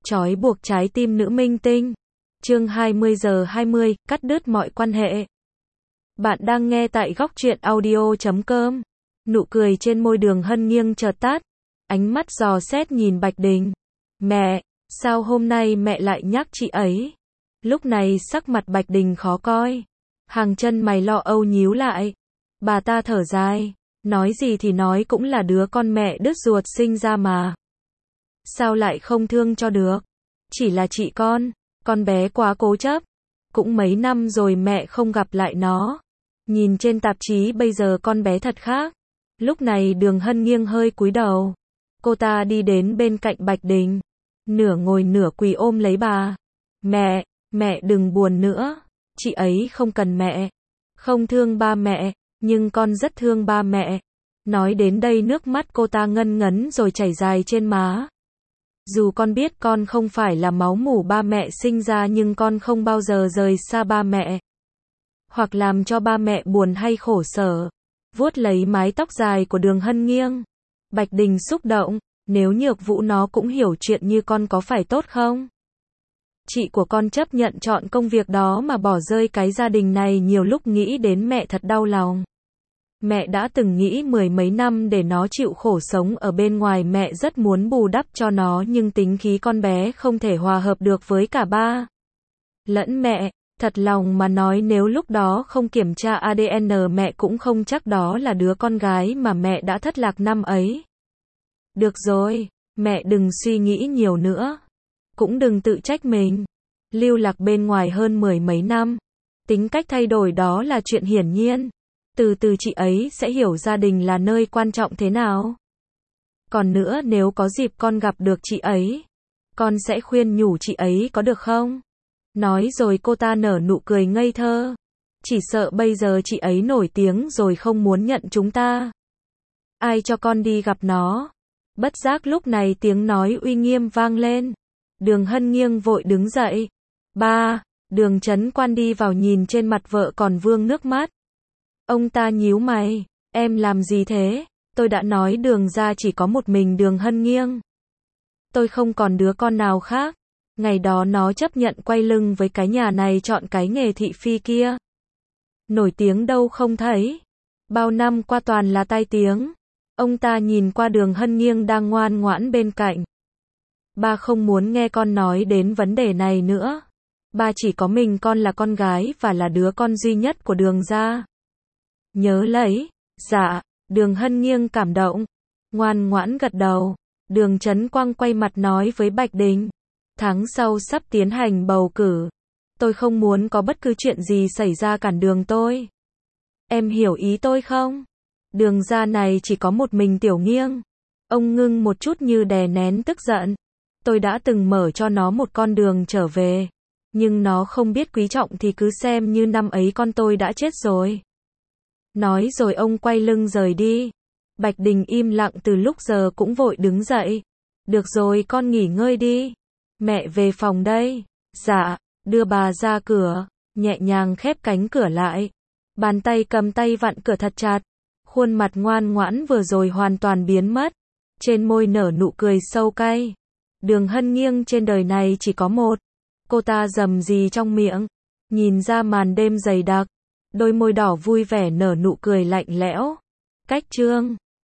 Trói buộc trái tim nữ minh tinh. Chương 20:20, cắt đứt mọi quan hệ. Bạn đang nghe tại góc truyện audio.com. Nụ cười trên môi Đường Hân Nghiêng chợt tắt. Ánh mắt dò xét nhìn Bạch Đình. Mẹ, sao hôm nay mẹ lại nhắc chị ấy? Lúc này sắc mặt Bạch Đình khó coi. Hàng chân mày lo âu nhíu lại. Bà ta thở dài. Nói gì thì nói cũng là đứa con mẹ đứt ruột sinh ra mà. Sao lại không thương cho được? Chỉ là chị con bé quá cố chấp. Cũng mấy năm rồi mẹ không gặp lại nó. Nhìn trên tạp chí bây giờ con bé thật khác. Lúc này Đường Hân Nghiêng hơi cúi đầu. Cô ta đi đến bên cạnh Bạch Đình. Nửa ngồi nửa quỳ ôm lấy bà. Mẹ đừng buồn nữa. Chị ấy không cần mẹ. Không thương ba mẹ, nhưng con rất thương ba mẹ. Nói đến đây nước mắt cô ta ngân ngấn rồi chảy dài trên má. Dù con biết con không phải là máu mủ ba mẹ sinh ra nhưng con không bao giờ rời xa ba mẹ. Hoặc làm cho ba mẹ buồn hay khổ sở. Vuốt lấy mái tóc dài của Đường Hân Nghiêng. Bạch Đình xúc động, nếu Nhược Vũ nó cũng hiểu chuyện như con có phải tốt không? Chị của con chấp nhận chọn công việc đó mà bỏ rơi cái gia đình này, nhiều lúc nghĩ đến mẹ thật đau lòng. Mẹ đã từng nghĩ mười mấy năm để nó chịu khổ sống ở bên ngoài, mẹ rất muốn bù đắp cho nó nhưng tính khí con bé không thể hòa hợp được với cả ba lẫn mẹ. Thật lòng mà nói nếu lúc đó không kiểm tra ADN mẹ cũng không chắc đó là đứa con gái mà mẹ đã thất lạc năm ấy. Được rồi, mẹ đừng suy nghĩ nhiều nữa. Cũng đừng tự trách mình. Lưu lạc bên ngoài hơn mười mấy năm. Tính cách thay đổi đó là chuyện hiển nhiên. Từ từ chị ấy sẽ hiểu gia đình là nơi quan trọng thế nào. Còn nữa nếu có dịp con gặp được chị ấy, con sẽ khuyên nhủ chị ấy có được không? Nói rồi cô ta nở nụ cười ngây thơ. Chỉ sợ bây giờ chị ấy nổi tiếng rồi không muốn nhận chúng ta. Ai cho con đi gặp nó? Bất giác lúc này tiếng nói uy nghiêm vang lên. Đường Hân Nghiêng vội đứng dậy. Ba, Đường Chấn Quan đi vào nhìn trên mặt vợ còn vương nước mắt. Ông ta nhíu mày. Em làm gì thế? Tôi đã nói Đường gia chỉ có một mình Đường Hân Nghiêng. Tôi không còn đứa con nào khác. Ngày đó nó chấp nhận quay lưng với cái nhà này, chọn cái nghề thị phi kia. Nổi tiếng đâu không thấy. Bao năm qua toàn là tai tiếng. Ông ta nhìn qua Đường Hân Nghiêng đang ngoan ngoãn bên cạnh. Ba không muốn nghe con nói đến vấn đề này nữa. Ba chỉ có mình con là con gái và là đứa con duy nhất của Đường gia. Nhớ lấy. Dạ. Đường Hân Nghiêng cảm động. Ngoan ngoãn gật đầu. Đường Chấn Quang quay mặt nói với Bạch Đình. Tháng sau sắp tiến hành bầu cử. Tôi không muốn có bất cứ chuyện gì xảy ra cản đường tôi. Em hiểu ý tôi không? Đường gia này chỉ có một mình Tiểu Nghiêng. Ông ngưng một chút như đè nén tức giận. Tôi đã từng mở cho nó một con đường trở về. Nhưng nó không biết quý trọng thì cứ xem như năm ấy con tôi đã chết rồi. Nói rồi ông quay lưng rời đi. Bạch Đình im lặng từ lúc giờ cũng vội đứng dậy. Được rồi con nghỉ ngơi đi. Mẹ về phòng đây. Dạ, đưa bà ra cửa. Nhẹ nhàng khép cánh cửa lại. Bàn tay cầm tay vặn cửa thật chặt. Khuôn mặt ngoan ngoãn vừa rồi hoàn toàn biến mất. Trên môi nở nụ cười sâu cay. Đường Hân Nghiêng trên đời này chỉ có một. Cô ta rầm rì trong miệng. Nhìn ra màn đêm dày đặc. Đôi môi đỏ vui vẻ nở nụ cười lạnh lẽo. Cách chương